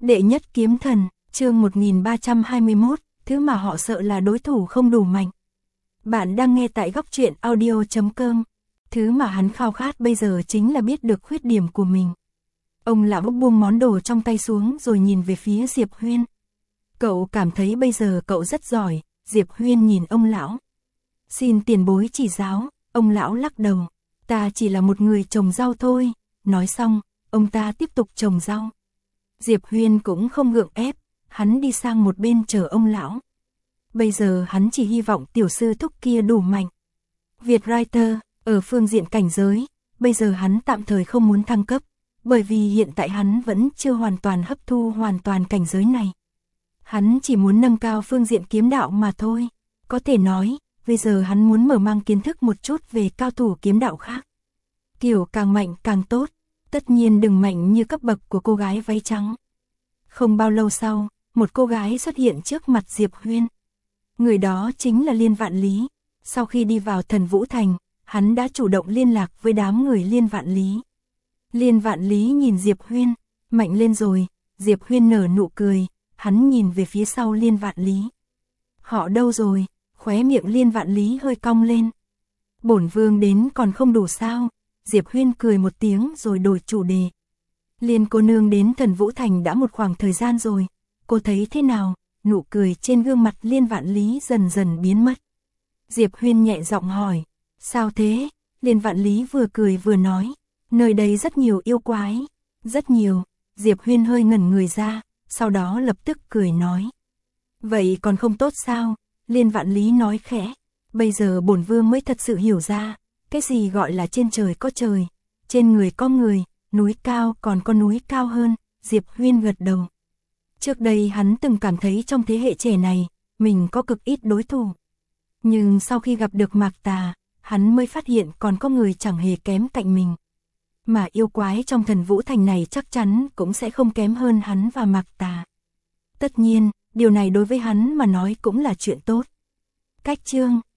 Đệ nhất kiếm thần, chương 1321, thứ mà họ sợ là đối thủ không đủ mạnh. Bạn đang nghe tại góc truyện audio.com. Thứ mà hắn khao khát bây giờ chính là biết được khuyết điểm của mình. Ông lão buông món đồ trong tay xuống rồi nhìn về phía Diệp Huyên. Cậu cảm thấy bây giờ cậu rất giỏi. Diệp Huyên nhìn ông lão. Xin tiền bối chỉ giáo. Ông lão lắc đầu. Ta chỉ là một người trồng rau thôi. Nói xong, ông ta tiếp tục trồng rau. Diệp Huyên cũng không gượng ép, hắn đi sang một bên chờ ông lão. Bây giờ hắn chỉ hy vọng tiểu sư thúc kia đủ mạnh. Việt Writer, ở phương diện cảnh giới, bây giờ hắn tạm thời không muốn thăng cấp, bởi vì hiện tại hắn vẫn chưa hoàn toàn hấp thu hoàn toàn cảnh giới này. Hắn chỉ muốn nâng cao phương diện kiếm đạo mà thôi. Có thể nói, bây giờ hắn muốn mở mang kiến thức một chút về cao thủ kiếm đạo khác. Kiểu càng mạnh càng tốt, tất nhiên đừng mạnh như cấp bậc của cô gái váy trắng. Không bao lâu sau, một cô gái xuất hiện trước mặt Diệp Huyên. Người đó chính là Liên Vạn Lý. Sau khi đi vào Thần Vũ Thành, hắn đã chủ động liên lạc với đám người Liên Vạn Lý. Liên Vạn Lý nhìn Diệp Huyên, mạnh lên rồi. Diệp Huyên nở nụ cười, hắn nhìn về phía sau Liên Vạn Lý. Họ đâu rồi? Khóe miệng Liên Vạn Lý hơi cong lên. Bổn vương đến còn không đủ sao? Diệp Huyên cười một tiếng rồi đổi chủ đề. Liên cô nương đến Thần Vũ Thành đã một khoảng thời gian rồi, cô thấy thế nào? Nụ cười trên gương mặt Liên Vạn Lý dần dần biến mất. Diệp Huyên nhẹ giọng hỏi, sao thế? Liên Vạn Lý vừa cười vừa nói, nơi đây rất nhiều yêu quái. Rất nhiều. Diệp Huyên hơi ngẩn người ra, sau đó lập tức cười nói. Vậy còn không tốt sao? Liên Vạn Lý nói khẽ, bây giờ bổn vương mới thật sự hiểu ra, cái gì gọi là trên trời có trời, trên người có người, núi cao còn có núi cao hơn. Diệp Huyên gật đầu. Trước đây hắn từng cảm thấy trong thế hệ trẻ này, mình có cực ít đối thủ. Nhưng sau khi gặp được Mạc Tà, hắn mới phát hiện còn có người chẳng hề kém cạnh mình. Mà yêu quái trong Thần Vũ Thành này chắc chắn cũng sẽ không kém hơn hắn và Mạc Tà. Tất nhiên, điều này đối với hắn mà nói cũng là chuyện tốt. Cách chương